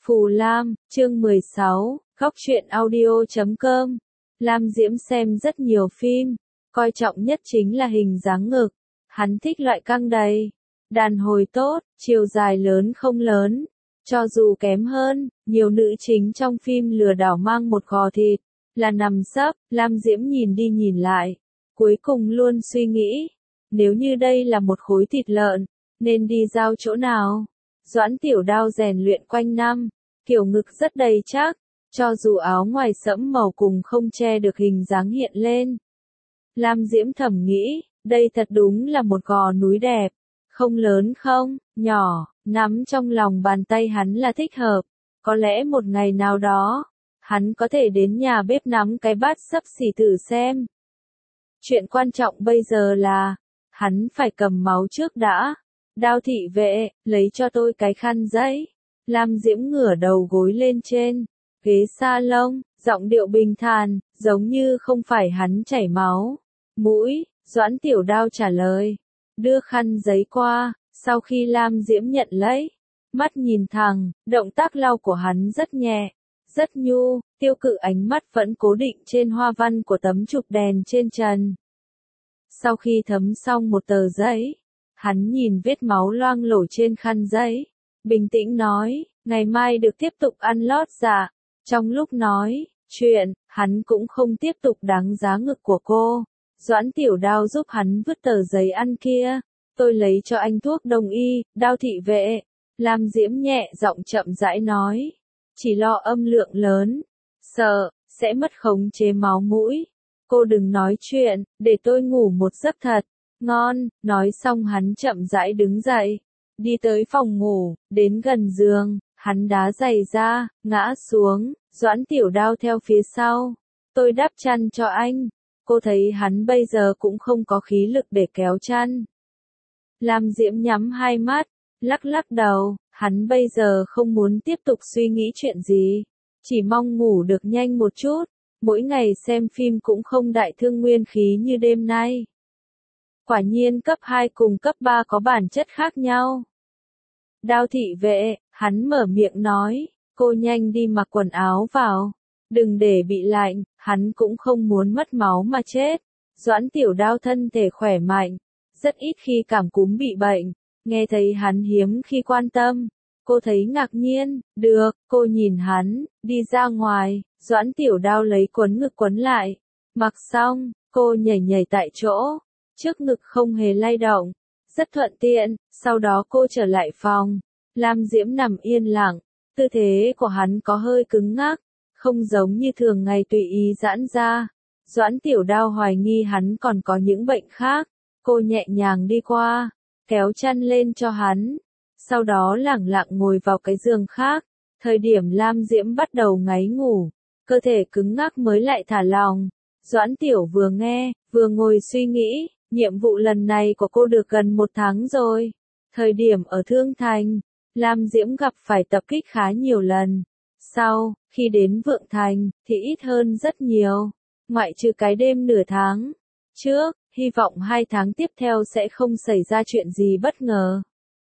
Phù Lam, chương 16, Góc truyện audio.com. Lam Diễm xem rất nhiều phim, coi trọng nhất chính là hình dáng ngực. Hắn thích loại căng đầy, đàn hồi tốt, chiều dài lớn không lớn. Cho dù kém hơn, nhiều nữ chính trong phim lừa đảo mang một gò thịt, là nằm sấp. Lam Diễm nhìn đi nhìn lại, cuối cùng luôn suy nghĩ, nếu như đây là một khối thịt lợn, nên đi giao chỗ nào? Doãn Tiểu Đao rèn luyện quanh năm, kiểu ngực rất đầy chắc, cho dù áo ngoài sẫm màu cùng không che được hình dáng hiện lên. Lam Diễm thầm nghĩ, đây thật đúng là một gò núi đẹp, không lớn không, nhỏ, nắm trong lòng bàn tay hắn là thích hợp. Có lẽ một ngày nào đó, hắn có thể đến nhà bếp nắm cái bát xấp xỉ thử xem. Chuyện quan trọng bây giờ là, hắn phải cầm máu trước đã. Đao thị vệ, lấy cho tôi cái khăn giấy. Lam Diễm ngửa đầu gối lên trên ghế salon, giọng điệu bình thản, giống như không phải hắn chảy máu. Mũi, Doãn Tiểu Đao trả lời, đưa khăn giấy qua. Sau khi Lam Diễm nhận lấy, mắt nhìn thẳng, động tác lau của hắn rất nhẹ, rất nhu, tiêu cự ánh mắt vẫn cố định trên hoa văn của tấm chụp đèn trên trần. Sau khi thấm xong một tờ giấy, hắn nhìn vết máu loang lổ trên khăn giấy, bình tĩnh nói, ngày mai được tiếp tục ăn lót dạ. Trong lúc nói chuyện, hắn cũng không tiếp tục đánh giá ngực của cô. Doãn Tiểu Đao giúp hắn vứt tờ giấy ăn kia. Tôi lấy cho anh thuốc đông y, Đao thị vệ. Lam Diễm nhẹ giọng chậm rãi nói, chỉ lo âm lượng lớn, sợ sẽ mất khống chế máu mũi. Cô đừng nói chuyện, để tôi ngủ một giấc thật ngon. Nói xong hắn chậm rãi đứng dậy, đi tới phòng ngủ, đến gần giường, hắn đá giày ra, ngã xuống. Doãn Tiểu Đao theo phía sau, tôi đắp chăn cho anh. Cô thấy hắn bây giờ cũng không có khí lực để kéo chăn. Lam Diễm nhắm hai mắt, lắc lắc đầu, hắn bây giờ không muốn tiếp tục suy nghĩ chuyện gì, chỉ mong ngủ được nhanh một chút. Mỗi ngày xem phim cũng không đại thương nguyên khí như đêm nay. Quả nhiên cấp 2 cùng cấp 3 có bản chất khác nhau. Đao thị vệ, hắn mở miệng nói, cô nhanh đi mặc quần áo vào, đừng để bị lạnh. Hắn cũng không muốn mất máu mà chết. Doãn Tiểu Đao thân thể khỏe mạnh, rất ít khi cảm cúm bị bệnh. Nghe thấy hắn hiếm khi quan tâm, cô thấy ngạc nhiên. Được, cô nhìn hắn, đi ra ngoài. Doãn Tiểu Đao lấy quấn ngực quấn lại, mặc xong, cô nhảy nhảy tại chỗ, trước ngực không hề lay động, rất thuận tiện. Sau đó cô trở lại phòng. Lam Diễm nằm yên lặng, tư thế của hắn có hơi cứng ngắc, không giống như thường ngày tùy ý giãn ra. Doãn Tiểu Đao hoài nghi hắn còn có những bệnh khác. Cô nhẹ nhàng đi qua, kéo chăn lên cho hắn, sau đó lẳng lặng ngồi vào cái giường khác. Thời điểm Lam Diễm bắt đầu ngáy ngủ, cơ thể cứng ngắc mới lại thả lỏng. Doãn Tiểu vừa nghe, vừa ngồi suy nghĩ, nhiệm vụ lần này của cô được gần 1 tháng rồi. Thời điểm ở Thương Thành, Lam Diễm gặp phải tập kích khá nhiều lần. Sau, khi đến Vượng Thành, thì ít hơn rất nhiều. Ngoại trừ cái đêm nửa tháng trước, hy vọng 2 tháng tiếp theo sẽ không xảy ra chuyện gì bất ngờ.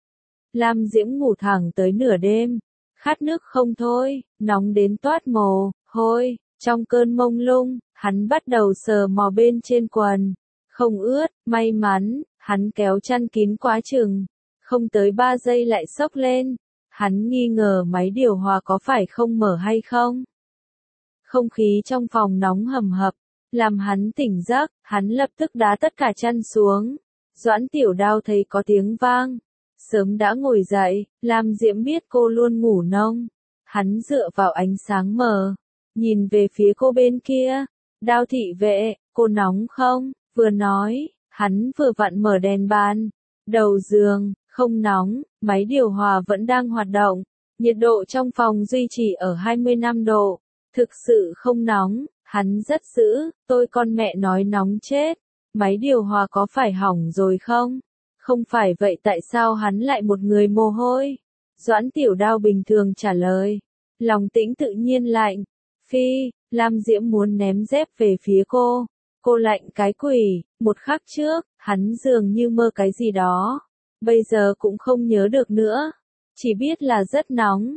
Lam Diễm ngủ thẳng tới nửa đêm, khát nước không thôi, nóng đến toát mồ hôi. Trong cơn mông lung, hắn bắt đầu sờ mò bên trên quần, không ướt. May mắn, hắn kéo chăn kín quá chừng, không tới 3 giây lại xốc lên. Hắn nghi ngờ máy điều hòa có phải không mở hay không. Không khí trong phòng nóng hầm hập, làm hắn tỉnh giấc. Hắn lập tức đá tất cả chăn xuống. Doãn Tiểu Đao thấy có tiếng vang, sớm đã ngồi dậy. Lam Diễm biết cô luôn ngủ nông, hắn dựa vào ánh sáng mờ, nhìn về phía cô bên kia. Đao thị vệ, cô nóng không? Vừa nói, hắn vừa vặn mở đèn bàn. Đầu giường, không nóng, máy điều hòa vẫn đang hoạt động. Nhiệt độ trong phòng duy trì ở 25 độ. Thực sự không nóng. Hắn rất dữ, tôi con mẹ nói nóng chết. Máy điều hòa có phải hỏng rồi không? Không phải vậy tại sao hắn lại một người mồ hôi? Doãn Tiểu Đao bình thường trả lời. Lòng tĩnh tự nhiên lạnh. Phi, Lam Diễm muốn ném dép về phía cô. Cô lạnh cái quỷ. Một khắc trước, hắn dường như mơ cái gì đó. Bây giờ cũng không nhớ được nữa. Chỉ biết là rất nóng.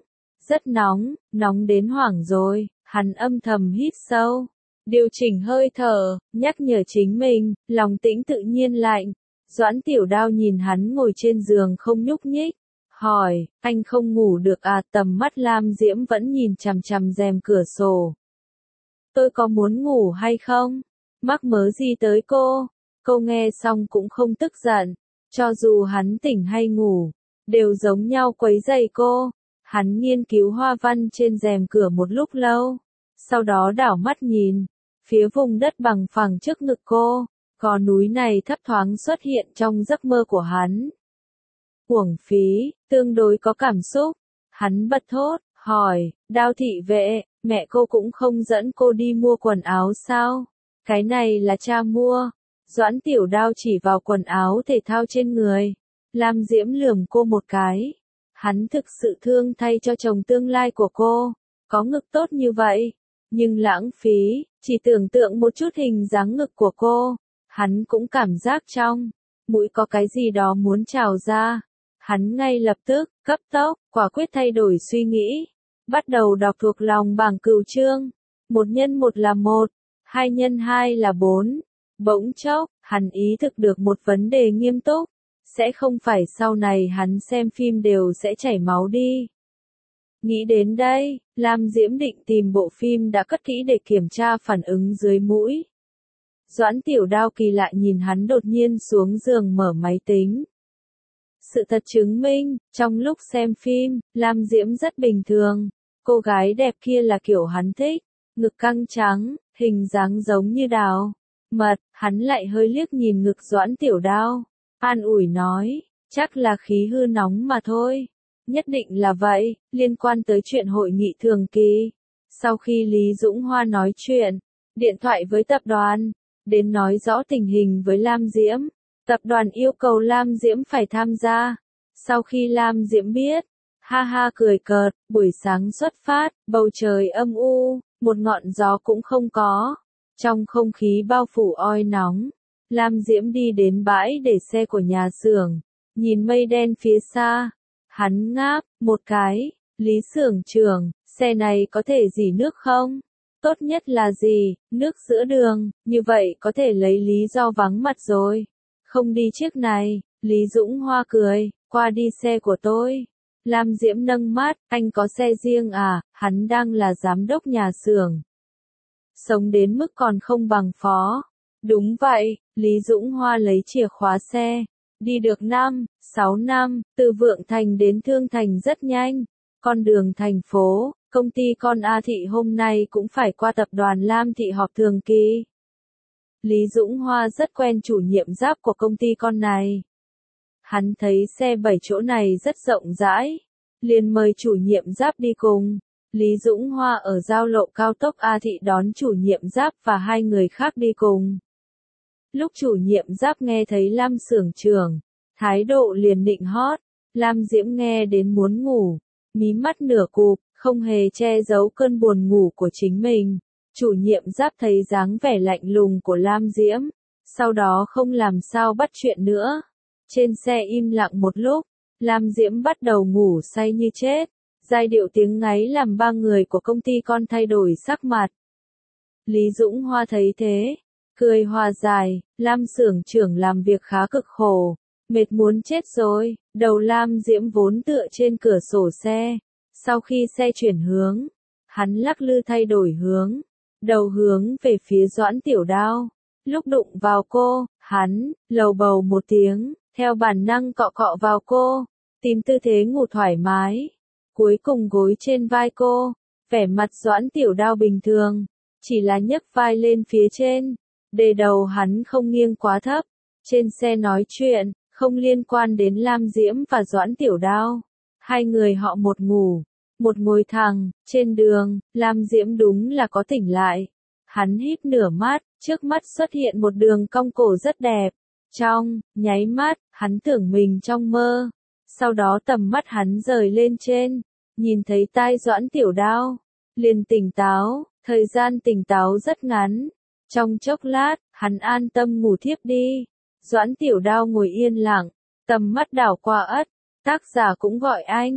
Rất nóng, nóng đến hoảng rồi, hắn âm thầm hít sâu. Điều chỉnh hơi thở, nhắc nhở chính mình, lòng tĩnh tự nhiên lạnh. Doãn Tiểu Đao nhìn hắn ngồi trên giường không nhúc nhích. Hỏi, anh không ngủ được à? Tầm mắt Lam Diễm vẫn nhìn chằm chằm rèm cửa sổ. Tôi có muốn ngủ hay không? Mắc mớ gì tới cô? Cô nghe xong cũng không tức giận. Cho dù hắn tỉnh hay ngủ, đều giống nhau quấy rầy cô. Hắn nghiên cứu hoa văn trên rèm cửa một lúc lâu. Sau đó đảo mắt nhìn, phía vùng đất bằng phẳng trước ngực cô. Gò núi này thấp thoáng xuất hiện trong giấc mơ của hắn. Uổng phí, tương đối có cảm xúc. Hắn bật thốt, hỏi, Đao thị vệ, mẹ cô cũng không dẫn cô đi mua quần áo sao? Cái này là cha mua. Doãn Tiểu Đao chỉ vào quần áo thể thao trên người. Lam Diễm lườm cô một cái. Hắn thực sự thương thay cho chồng tương lai của cô. Có ngực tốt như vậy. Nhưng lãng phí, chỉ tưởng tượng một chút hình dáng ngực của cô. Hắn cũng cảm giác trong mũi có cái gì đó muốn trào ra. Hắn ngay lập tức, cấp tốc, quả quyết thay đổi suy nghĩ. Bắt đầu đọc thuộc lòng bảng cửu chương. 1 x 1 là 1, 2 x 2 là 4. Bỗng chốc, hắn ý thức được một vấn đề nghiêm túc. Sẽ không phải sau này hắn xem phim đều sẽ chảy máu đi. Nghĩ đến đây, Lam Diễm định tìm bộ phim đã cất kỹ để kiểm tra phản ứng dưới mũi. Doãn Tiểu Đao kỳ lạ nhìn hắn đột nhiên xuống giường mở máy tính. Sự thật chứng minh, trong lúc xem phim, Lam Diễm rất bình thường. Cô gái đẹp kia là kiểu hắn thích, ngực căng trắng, hình dáng giống như đào mật. Hắn lại hơi liếc nhìn ngực Doãn Tiểu Đao, an ủi nói, chắc là khí hư nóng mà thôi. Nhất định là vậy, liên quan tới chuyện hội nghị thường kỳ. Sau khi Lý Dũng Hoa nói chuyện, điện thoại với tập đoàn, đến nói rõ tình hình với Lam Diễm. Tập đoàn yêu cầu Lam Diễm phải tham gia. Sau khi Lam Diễm biết, ha ha cười cợt, buổi sáng xuất phát, bầu trời âm u, một ngọn gió cũng không có. Trong không khí bao phủ oi nóng, Lam Diễm đi đến bãi để xe của nhà xưởng, nhìn mây đen phía xa. Hắn ngáp một cái, Lý xưởng trưởng, xe này có thể rỉ nước không? Tốt nhất là gì, nước giữa đường, như vậy có thể lấy lý do vắng mặt rồi. Không đi chiếc này, Lý Dũng Hoa cười, qua đi xe của tôi. Lam Diễm nâng mắt, anh có xe riêng à? Hắn đang là giám đốc nhà xưởng. Sống đến mức còn không bằng phó. Đúng vậy, Lý Dũng Hoa lấy chìa khóa xe. Đi được 6 năm, từ Vượng Thành đến Thương Thành rất nhanh. Con đường thành phố, công ty con A Thị hôm nay cũng phải qua tập đoàn Lam Thị họp thường kỳ. Lý Dũng Hoa rất quen chủ nhiệm giáp của công ty con này. Hắn thấy xe 7 chỗ này rất rộng rãi, liền mời chủ nhiệm giáp đi cùng. Lý Dũng Hoa ở giao lộ cao tốc A Thị đón chủ nhiệm giáp và 2 người khác đi cùng. Lúc chủ nhiệm giáp nghe thấy Lam xưởng trưởng, thái độ liền nịnh hót. Lam Diễm nghe đến muốn ngủ, mí mắt nửa cụp, không hề che giấu cơn buồn ngủ của chính mình. Chủ nhiệm giáp thấy dáng vẻ lạnh lùng của Lam Diễm, sau đó không làm sao bắt chuyện nữa. Trên xe im lặng một lúc, Lam Diễm bắt đầu ngủ say như chết. Giai điệu tiếng ngáy làm 3 người của công ty con thay đổi sắc mặt. Lý Dũng Hoa thấy thế, cười hòa giải, Lam xưởng trưởng làm việc khá cực khổ, mệt muốn chết rồi. Đầu Lam Diễm vốn tựa trên cửa sổ xe. Sau khi xe chuyển hướng, hắn lắc lư thay đổi hướng, đầu hướng về phía Doãn Tiểu Đao. Lúc đụng vào cô, hắn lầu bầu một tiếng, theo bản năng cọ cọ vào cô, tìm tư thế ngủ thoải mái. Cuối cùng gối trên vai cô, vẻ mặt Doãn Tiểu Đao bình thường, chỉ là nhấc vai lên phía trên, để đầu hắn không nghiêng quá thấp. Trên xe nói chuyện, không liên quan đến Lam Diễm và Doãn Tiểu Đao. 2 người họ một ngủ, một ngồi thẳng. Trên đường, Lam Diễm đúng là có tỉnh lại. Hắn híp nửa mắt, trước mắt xuất hiện một đường cong cổ rất đẹp. Trong nháy mắt, hắn tưởng mình trong mơ. Sau đó tầm mắt hắn rời lên trên, nhìn thấy tai Doãn Tiểu Đao, liền tỉnh táo. Thời gian tỉnh táo rất ngắn. Trong chốc lát, hắn an tâm ngủ thiếp đi. Doãn Tiểu Đao ngồi yên lặng, tầm mắt đảo qua ất, tác giả cũng gọi anh.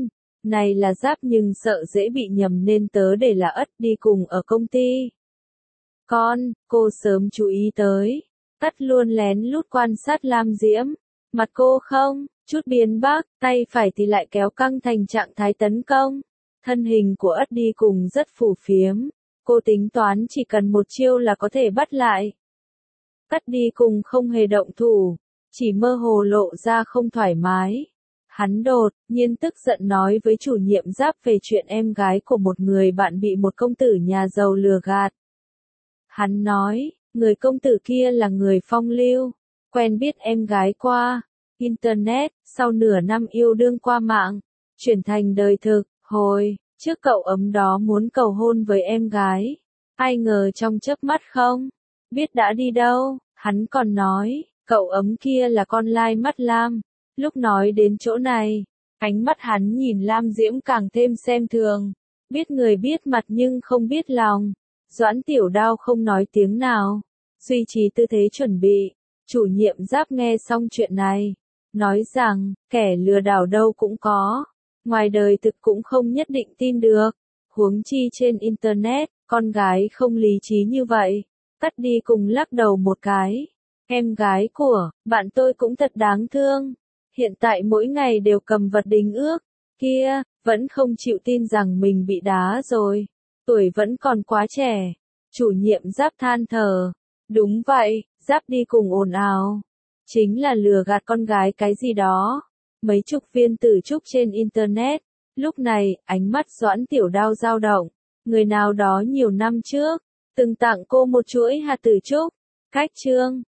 Này là Giáp nhưng sợ dễ bị nhầm nên tớ để là Ất đi cùng ở công ty. Cô sớm chú ý tới. Ất luôn lén lút quan sát Lam Diễm. Mặt cô không, chút biến bắc, tay phải thì lại kéo căng thành trạng thái tấn công. Thân hình của Ất đi cùng rất phù phiếm. Cô tính toán chỉ cần một chiêu là có thể bắt lại. Ất đi cùng không hề động thủ, chỉ mơ hồ lộ ra không thoải mái. Hắn đột nhiên tức giận nói với chủ nhiệm Giáp về chuyện em gái của một người bạn bị một công tử nhà giàu lừa gạt. Hắn nói, người công tử kia là người phong lưu, quen biết em gái qua Internet, sau nửa năm yêu đương qua mạng, chuyển thành đời thực. Hồi trước cậu ấm đó muốn cầu hôn với em gái, ai ngờ trong chớp mắt không biết đã đi đâu. Hắn còn nói, cậu ấm kia là con lai mắt lam. Lúc nói đến chỗ này, ánh mắt hắn nhìn Lam Diễm càng thêm xem thường. Biết người biết mặt nhưng không biết lòng. Doãn Tiểu Đao không nói tiếng nào, duy trì tư thế chuẩn bị. Chủ nhiệm Giáp nghe xong chuyện này, nói rằng, kẻ lừa đảo đâu cũng có. Ngoài đời thực cũng không nhất định tin được. Huống chi trên Internet, con gái không lý trí như vậy. Tắt đi cùng lắc đầu một cái. Em gái của bạn tôi cũng thật đáng thương. Hiện tại mỗi ngày đều cầm vật đính ước. Kia, vẫn không chịu tin rằng mình bị đá rồi. Tuổi vẫn còn quá trẻ. Chủ nhiệm Giáp than thở. Đúng vậy, Giáp đi cùng ồn ào. Chính là lừa gạt con gái cái gì đó. Mấy chục viên tử trúc trên Internet. Lúc này, ánh mắt Doãn Tiểu Đao dao động. Người nào đó nhiều năm trước từng tặng cô một chuỗi hạt tử trúc. Cách chương